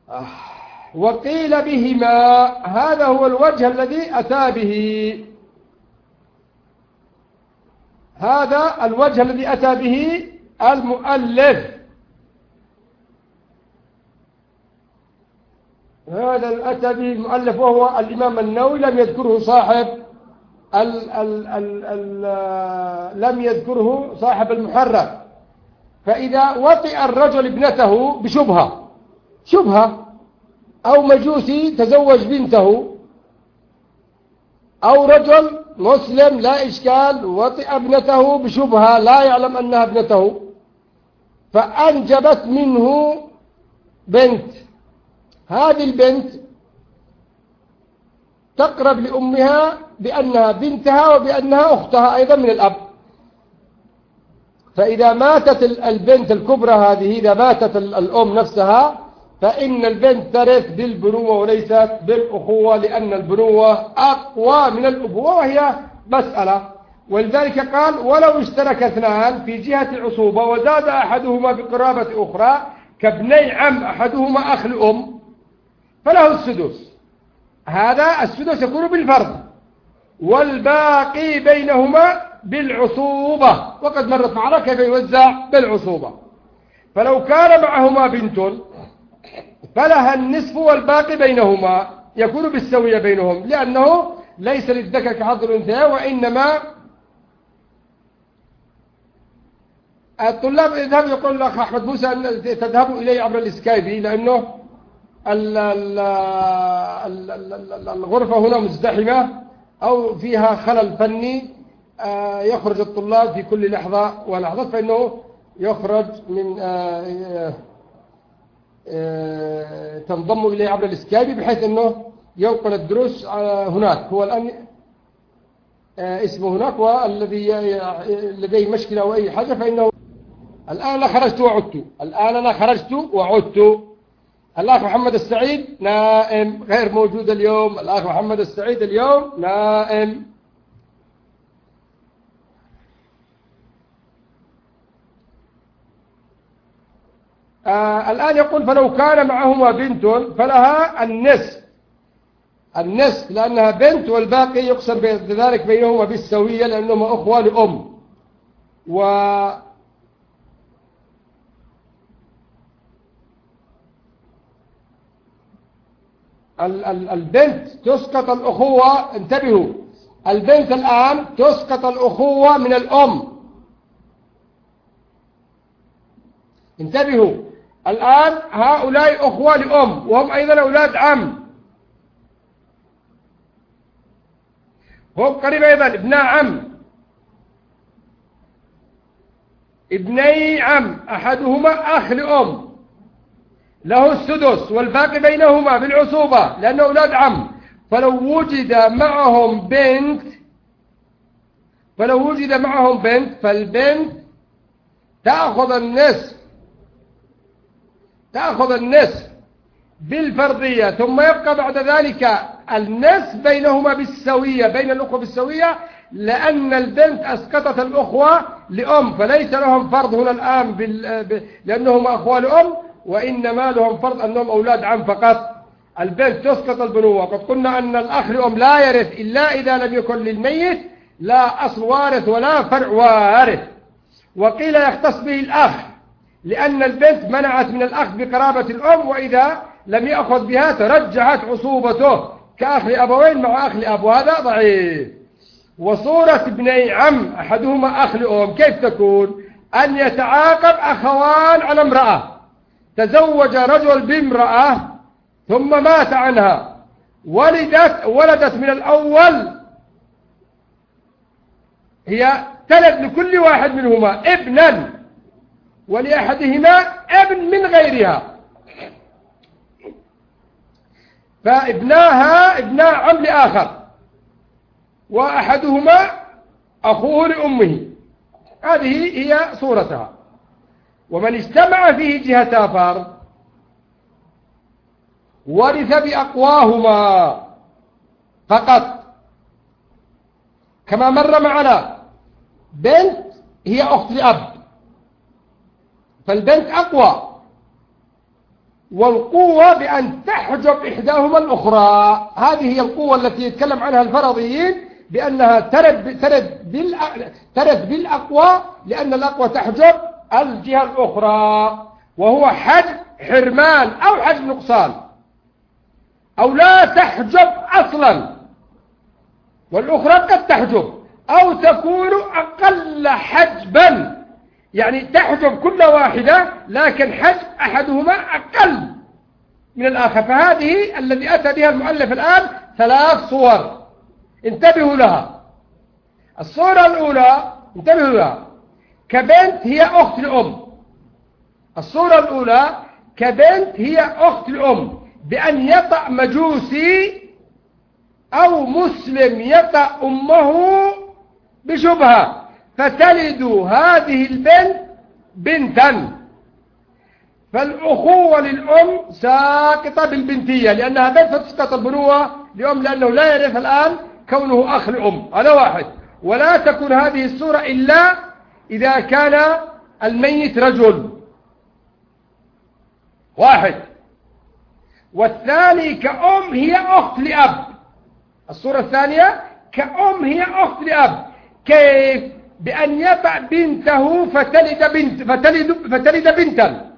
وقيل بهما، هذا هو الوجه الذي أتى به، هذا الوجه الذي أتى به المؤلف، هذا الأتى به المؤلف وهو الإمام النووي، لم يذكره صاحب لم يذكره صاحب المحرر. فإذا وطئ الرجل ابنته بشبهة أو مجوسي تزوج بنته، أو رجل مسلم لا إشكال وطئ ابنته بشبهة لا يعلم أنها ابنته، فأنجبت منه بنت، هذه البنت تقرب لأمها بأنها بنتها وبأنها أختها أيضا من الأب. فإذا ماتت البنت الكبرى هذه، إذا ماتت الأم نفسها، فإن البنت ترث بالبنوة وليست بالأخوة، لأن البنوة أقوى من الأبوة، وهي مسألة. ولذلك قال ولو اشترك اثنان في جهة العصوبة وزاد أحدهما بقرابة أخرى كابني عم أحدهما أخ لأم فله السدس، هذا السدس يكون بالفرض، والباقي بينهما بالعصوبة، وقد مرت معنا كيف يوزع بالعصوبة. فلو كان معهما بنت فلها النصف والباقي بينهما، يكون بالسوية بينهم، لأنه ليس للذكر كحظ الأنثيين. وإنما الطلاب يذهب يقول الأخ أحمد موسى أن تذهبوا إليه عبر الإسكايبي، لأنه الغرفة هنا مزدحمة أو فيها خلل فني، يخرج الطلاب في كل لحظة ولحظة، فإنه يخرج من تنضم إليه عبر الإسكايبي، بحيث أنه ينقل الدروس هناك. هو الآن اسمه هناك، والذي لديه مشكلة أو أي حاجة فإنه الآن أنا خرجت وعدت، الآن أنا خرجت وعدت. الأخ محمد السعيد نائم غير موجود اليوم، الأخ محمد السعيد اليوم نائم. الآن يقول فلو كان معهما بنت فلها النصف لأنها بنت، والباقي يقسم بذلك بينهما بالسوية لأنهما أخوة لأم. البنت تسقط الأخوة، انتبهوا، البنت الآن تسقط الأخوة من الأم، انتبهوا، الآن هؤلاء أخوة لأم وهم أيضا أولاد عم، هم قريب أيضا ابناء عم، ابني عم أحدهما أخ لأم، له السدس والباقي بينهما بالعصوبة لأنه أولاد عم. فلو وجد معهم بنت فالبنت تأخذ النصف بالفرضية، ثم يبقى بعد ذلك النصف بينهما بالسوية، بين الأخوة بالسوية، لأن البنت أسقطت الأخوة لأم، فليس لهم فرض هنا الآن لأنهم أخوة لأم، وإنما لهم فرض أنهم أولاد عم فقط. البنت تسقط البنوة. قد قلنا أن الأخ لأم لا يرث إلا إذا لم يكن للميت لا أصل وارث ولا فرع وارث. وقيل يختص به الأخ، لأن البنت منعت من الأخ بقرابة الأم، وإذا لم يأخذ بها ترجحت عصوبته كأخ لأبوين مع أخ لأب، وهذا ضعيف. وصورة ابني عم أحدهما أخ لأم كيف تكون؟ أن يتعاقب أخوان على امرأة، تزوج رجل بامرأة ثم مات عنها، ولدت من الأول، هي تلد لكل واحد منهما ابنا، ولأحدهما ابن من غيرها، فابناها ابناء عم لآخر، وأحدهما أخوه لأمه. هذه هي صورتها. ومن اجتمع فيه جهتا فرض ورث بأقواهما فقط، كما مر معنا. بنت هي أخت لأب، فالبنت أقوى، والقوة بأن تحجب إحداهما الأخرى. هذه هي القوة التي يتكلم عنها الفرضيين بأنها ترد بالأقوى، لأن الأقوى تحجب الجهة الأخرى، وهو حجب حرمان أو حجب نقصان، أو لا تحجب أصلا، والأخرى قد تحجب أو تكون أقل حجبا، يعني تحجب كل واحدة لكن حجب أحدهما أقل من الآخر. فهذه الذي أتى بها المؤلف الآن 3 صور، انتبهوا لها. الصورة الأولى انتبهوا لها، كبنت هي أخت الأم. الصورة الأولى كبنت هي أخت الأم، بأن يطأ مجوسي أو مسلم يطأ أمه بشبهة، فتلد هذه البنت بنتا، فالأخوة للأم ساقطة بالبنتية لأنها بنت، فتسقط البنوة لأم لأنه لا يرث الآن كونه أخ الأم. هذا واحد. ولا تكون هذه الصورة إلا إذا كان الميت رجل واحد. والثاني كأم هي أخت لأب. الصورة الثانية كأم هي أخت لأب. كيف؟ بأن يطأ بنته فتلد بنتا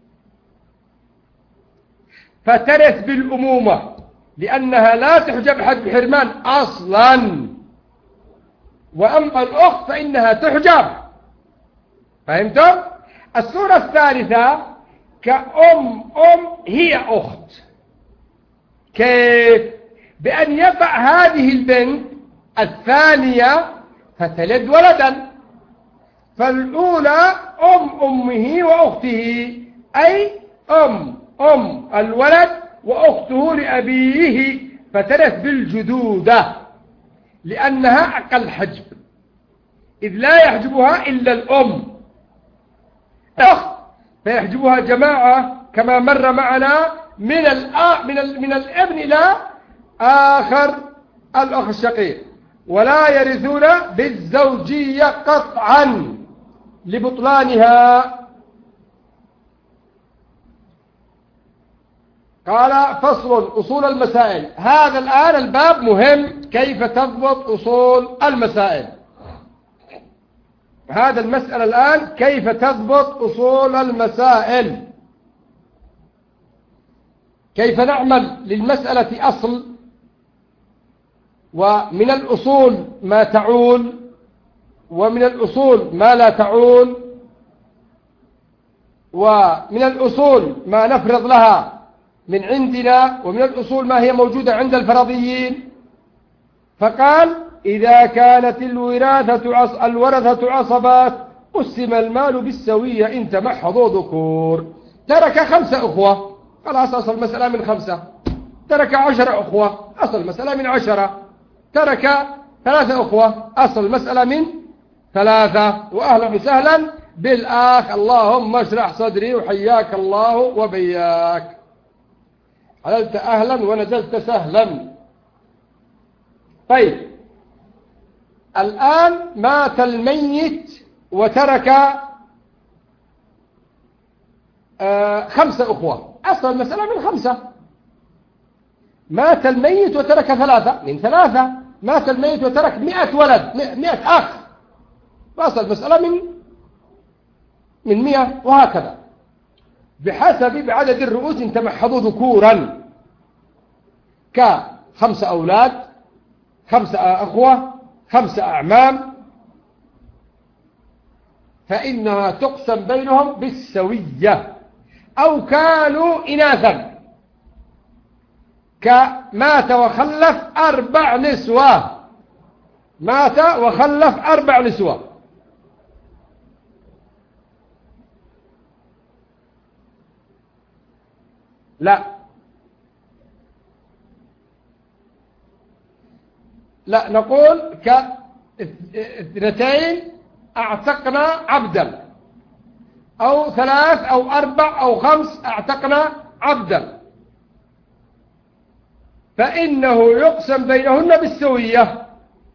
فترث بالأمومة، لأنها لا تحجب حجب حرمان أصلا، وأما الأخت فإنها تحجب. فهمتم؟ الصورة الثالثة كأم هي أخت. كيف؟ بأن يطأ هذه البنت الثانية فتلد ولدا، فالأولى أمه وأخته، أي أم الولد وأخته لأبيه، فترث بالجدودة لأنها أقل حجب، إذ لا يحجبها إلا الأم. أخت فيحجبها جماعة كما مر معنا من الابن إلى آخر الأخ الشقيق، ولا يرثون بالزوجية قطعا لبطلانها. قال فصل أصول المسائل. هذا الآن الباب مهم، كيف تضبط أصول المسائل. هذا المسألة الآن كيف تضبط أصول المسائل، كيف نعمل للمسألة أصل، ومن الأصول ما تعول، ومن الأصول ما لا تعول، ومن الأصول ما نفرض لها من عندنا، ومن الأصول ما هي موجودة عند الفرضيين. فقال إذا كانت الورثة عصبات قسم المال بالسوية إن تمحضوا ذكور. ترك 5 أخوة، خلاص أصل المسألة من 5. ترك 10 أخوة، أصل المسألة من 10. ترك 3 أخوة، أصل المسألة من 3. وأهلا وسهلا بالآخ، اللهم اشرح صدري وحياك الله وبياك. عللت أهلا ونزلت سهلا. طيب الآن مات الميت وترك 5 أخوة، أصل المسألة من 5. مات الميت وترك 3 من 3. مات الميت وترك 100 ولد، 100 أخ، فأصل المسألة من 100، وهكذا بحسب عدد الرؤوس إن تمحضوا ذكورا، ك5 أولاد، 5 أخوة، 5 أعمام، فإنها تقسم بينهم بالسوية. أو كانوا إناثا، كمات وخلف 4 نسوة، مات وخلف 4 نسوة، لا نقول ك2 اعتقنا عبدا، أو 3 أو 4 أو 5 اعتقنا عبدا، فإنه يقسم بينهن بالسوية،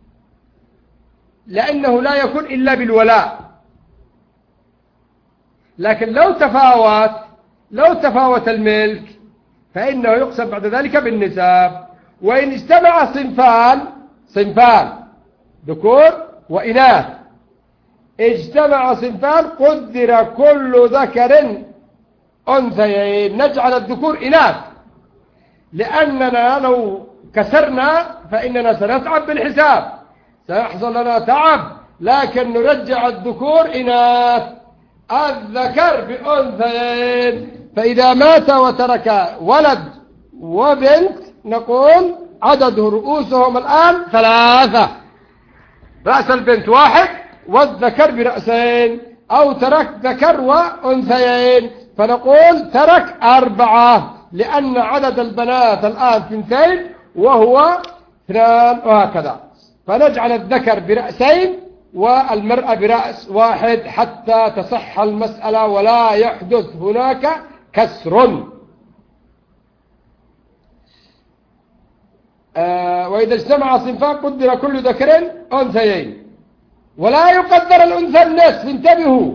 لأنه لا يكون إلا بالولاء. لكن لو تفاوت لو تفاوت الملك فإنه يقسم بعد ذلك بالنساب. وإن اجتمع صنفان ذكور وإناث، اجتمع صنفان قدر كل ذكر أنثيين، نجعل الذكور إناث، لأننا لو كسرنا فإننا سنتعب بالحساب، سيحصل لنا تعب، لكن نرجع الذكور إناث، الذكر بأنثيين. فإذا مات وترك ولد وبنت نقول عدد رؤوسهم الآن 3، رأس البنت 1 والذكر برأسين، أو ترك ذكر وأنثيين فنقول ترك 4، لأن عدد البنات الآن 2 وهو 2 وهكذا. فنجعل الذكر برأسين والمرأة برأس 1 حتى تصح المسألة ولا يحدث هناك كسر. وإذا اجتمع صنفان قدر كل ذكر أنثيين، ولا يقدر الأنثى النصف، انتبهوا،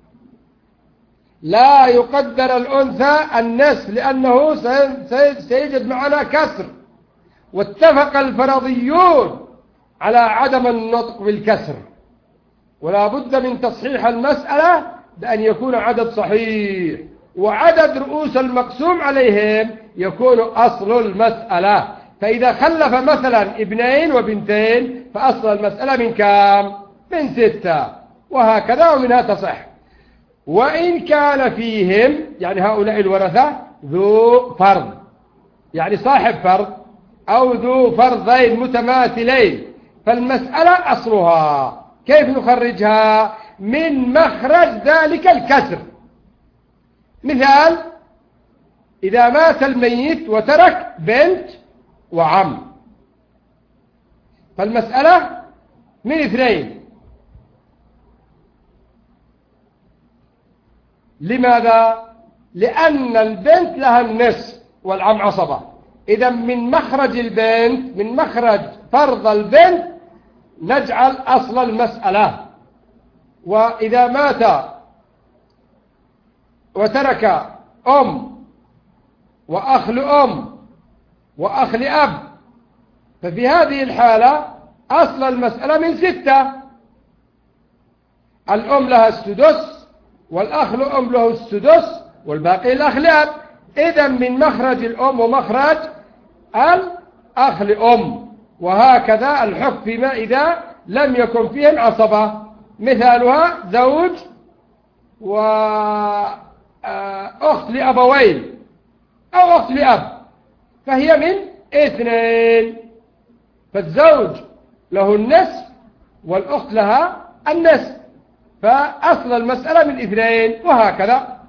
لا يقدر الأنثى النصف لأنه سيجد معنا كسر، واتفق الفرضيون على عدم النطق بالكسر، ولا بد من تصحيح المسألة بأن يكون عدد صحيح، وعدد رؤوس المقسوم عليهم يكون أصل المسألة. فإذا خلف مثلا 2 وبنتين فأصل المسألة من كام؟ من 6، وهكذا ومنها تصح. وإن كان فيهم يعني هؤلاء الورثة ذو فرض، يعني صاحب فرض أو ذو فرضين متماثلين، فالمسألة أصلها كيف نخرجها؟ من مخرج ذلك الكسر. مثال: إذا مات الميت وترك بنت وعم، فالمسألة من 2. لماذا؟ لأن البنت لها النصف والعم عصبة، إذا من مخرج البنت، من مخرج فرض البنت نجعل أصل المسألة. وإذا مات وترك أم وأخ لأم وأخ لأب، ففي هذه الحالة أصل المسألة من 6، الأم لها السدس والأخ لأم له السدس والباقي الأخ لأب، إذا من مخرج الأم ومخرج الأخ لأم، وهكذا الحكم فيما إذا لم يكن فيهم عصبة. مثالها زوج وأخت لأبوين أو أخت لأب، فهي من 2، فالزوج له النصف والأخت لها النصف، فأصل المسألة من 2، وهكذا.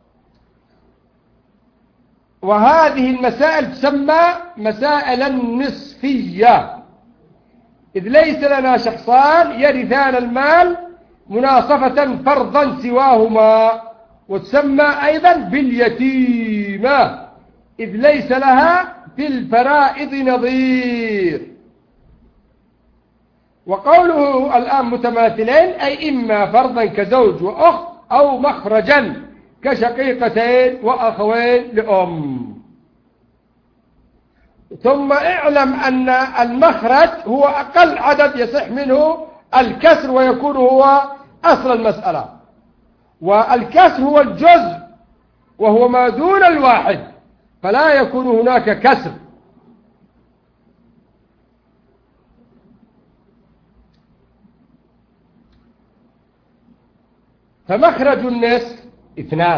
وهذه المسائل تسمى مسائل النصفية، إذ ليس لنا شخصان يرثان المال مناصفة فرضا سواهما، وتسمى أيضا باليتيمة، إذ ليس لها في الفرائض نظير. وقوله الآن متماثلين أي إما فرضا كزوج وأخت أو مخرجا كشقيقتين وأخوين لأم. ثم اعلم أن المخرج هو أقل عدد يصح منه الكسر ويكون هو أصل المسألة، والكسر هو الجزء وهو ما دون 1، فلا يكون هناك كسر. فمخرج النصف 2،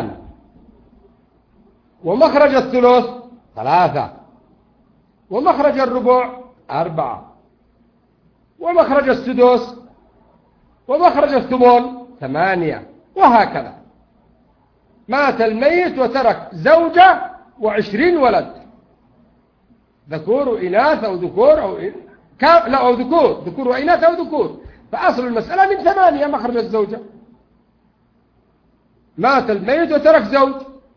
ومخرج الثلث 3، ومخرج الربع 4، ومخرج السدس ومخرج الثمن 8، وهكذا. مات الميت وترك زوجة و20 ولد، ذكور وإناث أو ذكور أو ذكور وإناث أو ذكور، فأصل المسألة من 8 مخرج الزوجة. مات الميت وترك زوج،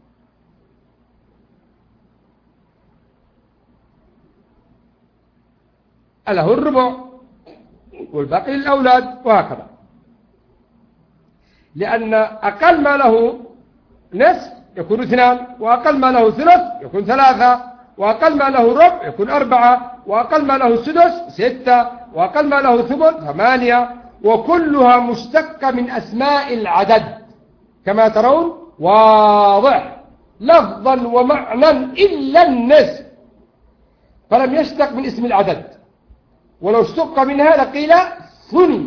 له الربع والباقي للأولاد، وهكذا، لأن أقل ما له نصف يكون 2، وأقل ما له ثلث يكون 3، وأقل ما له ربع يكون 4، وأقل ما له سدس 6، وأقل ما له ثمن 8، وكلها مشتقة من أسماء العدد كما ترون واضح لفظا ومعنى إلا النصف، فلم يشتق من اسم العدد، ولو اشتق منها لقيل ثني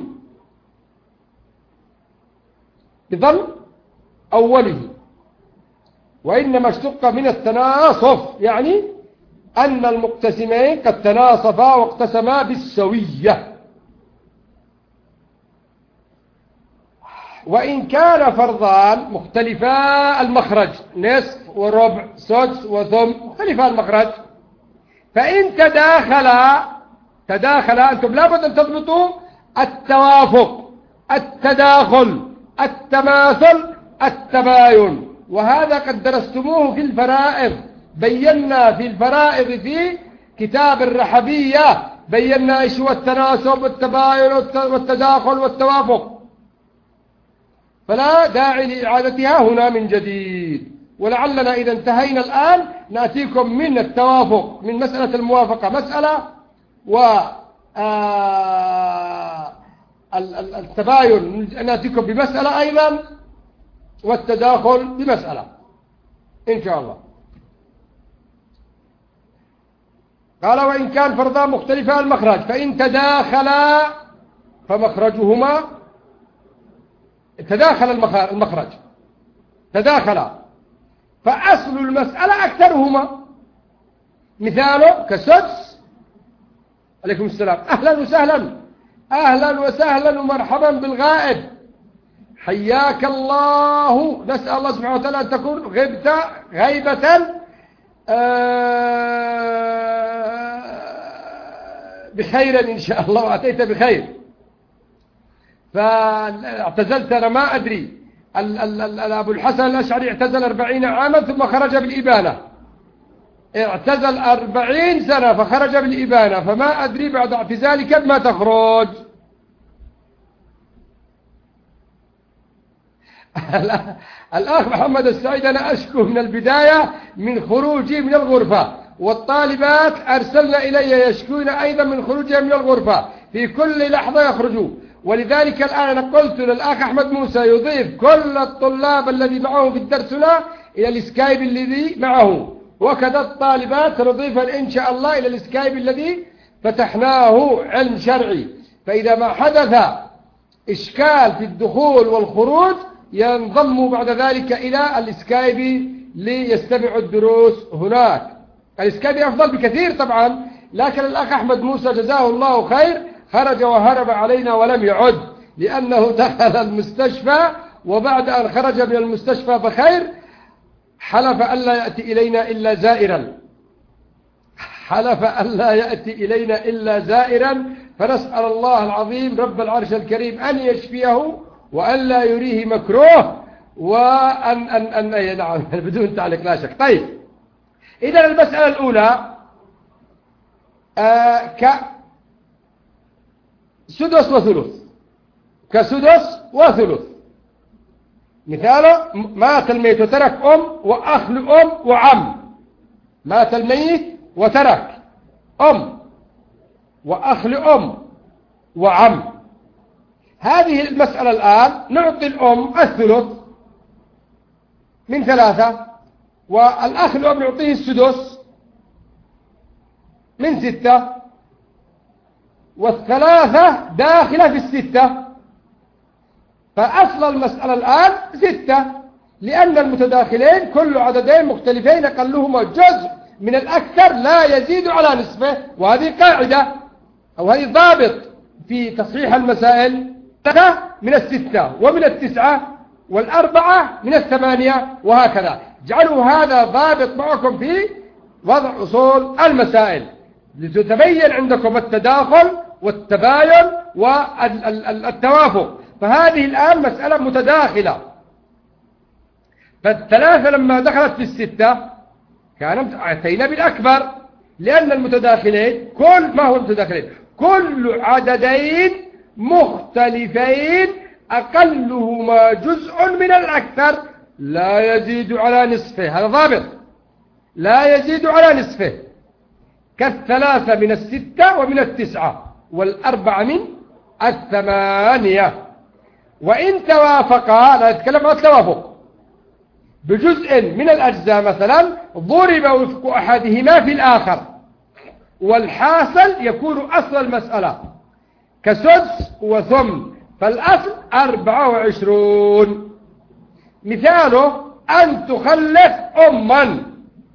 بضم أوله، وإنما اشتق من التناصف، يعني أن المقتسمين قد تناصفا واقتسما بالسوية. وإن كان فرضان مختلفا المخرج، نصف وربع سدس وثم مختلفا المخرج، فإن تداخلا أنتم لابد أن تضبطوا التوافق، التداخل، التماثل، التباين، وهذا قد درستموه في الفرائض. بينا في الفرائض في كتاب الرحبية، بينا ايش هو التناسب والتباين والتداخل والتوافق، فلا داعي لإعادتها هنا من جديد. ولعلنا إذا انتهينا الآن نأتيكم من التوافق، من مسألة الموافقة مسألة، والتباين نأتيكم بمسألة أيضا، والتداخل بمسألة إن شاء الله. قال وإن كان فرضان مختلفا المخرج، فإن تداخلا فمخرجهما تداخل المخرج تداخلا، فأصل المسألة أكثرهما. مثاله كسدس. عليكم السلام. أهلا وسهلا، أهلا وسهلا ومرحبا بالغائب، حياك الله. نسأل الله سبحانه وتعالى أن تكون غبت غيبة بخير إن شاء الله، وأتيت بخير. فاعتزلت أنا ما أدري، أبو الحسن الأشعري اعتزل 40 عاما ثم خرج بالإبانة، اعتزل 40 سنة فخرج بالإبانة، فما أدري بعد اعتزالك ما تخرج. الأخ محمد السعيد أنا أشكو من البداية من خروجي من الغرفة، والطالبات أرسلنا إلي يشكون أيضا من خروجهم من الغرفة، في كل لحظة يخرجوا. ولذلك الآن أنا قلت للأخ أحمد موسى يضيف كل الطلاب الذي معه في الدرسنا إلى السكايب الذي معه، وكذا الطالبات نضيفا إن شاء الله إلى السكايب الذي فتحناه علم شرعي. فإذا ما حدث إشكال في الدخول والخروج ينضم بعد ذلك إلى السكايب ليستمعوا الدروس هناك. السكايب أفضل بكثير طبعا، لكن الأخ أحمد موسى جزاه الله خير خرج وهرب علينا ولم يعد، لأنه دخل المستشفى، وبعد أن خرج من المستشفى بخير حلف ألا يأتي إلينا إلا زائرا، حلف ألا يأتي إلينا إلا زائرا. فنسأل الله العظيم رب العرش الكريم أن يشفيه وأن لا يريه مكروه، وأن نعم بدون تعليق لا شك. طيب إذا المسألة الأولى كسدس وثلث، كسدس وثلث. مثاله مات الميت وترك أم وأخ لأم وعم، مات الميت وترك أم وأخ لأم وعم. هذه المسألة الآن نعطي الأم الثلث من 3، والأخ لأم نعطيه السدس من 6، والثلاثة داخلة في 6، فأصل المسألة الآن 6، لأن المتداخلين كل عددين مختلفين أقلهما جزء من الأكثر لا يزيد على نصفه، وهذه قاعدة أو هذه ضابط في تصحيح المسائل. 3 من 6 ومن 9 و4 من 8، وهكذا. اجعلوا هذا ضابط معكم في وضع أصول المسائل لتتبين عندكم التداخل والتباين والتوافق. فهذه الآن مسألة متداخلة، فالثلاثة لما دخلت في 6 كانت أتينا بالأكبر، لأن المتداخلين ما هو المتداخلين؟ كل عددين مختلفين أقلهما جزء من الأكثر لا يزيد على نصفه، هذا ضابط، لا يزيد على نصفه، كالثلاثة من الستة ومن التسعة والأربعة من الثمانية. وإن توافقا، لا نتكلم عن التوافق، بجزء من الأجزاء مثلا ضرب وفق أحدهما في الآخر، والحاصل يكون أصل المسألة كسدس وثمن، فالأصل 24. مثاله أن تخلف أما،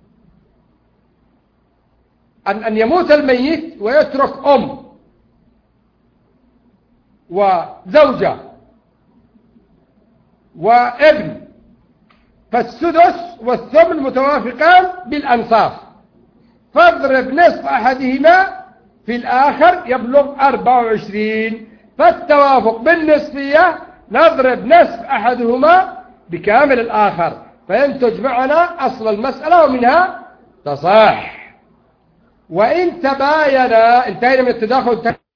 أن يموت الميت ويترك أم وزوجة وابن، فالسدس والثمن متوافقان بالأنصاف، فاضرب نصف أحدهما في الآخر يبلغ 24، فالتوافق بالنصفية نضرب نصف أحدهما بكامل الآخر فينتج معنا أصل المسألة ومنها تصح. وإن تباين، انتهينا من التداخل.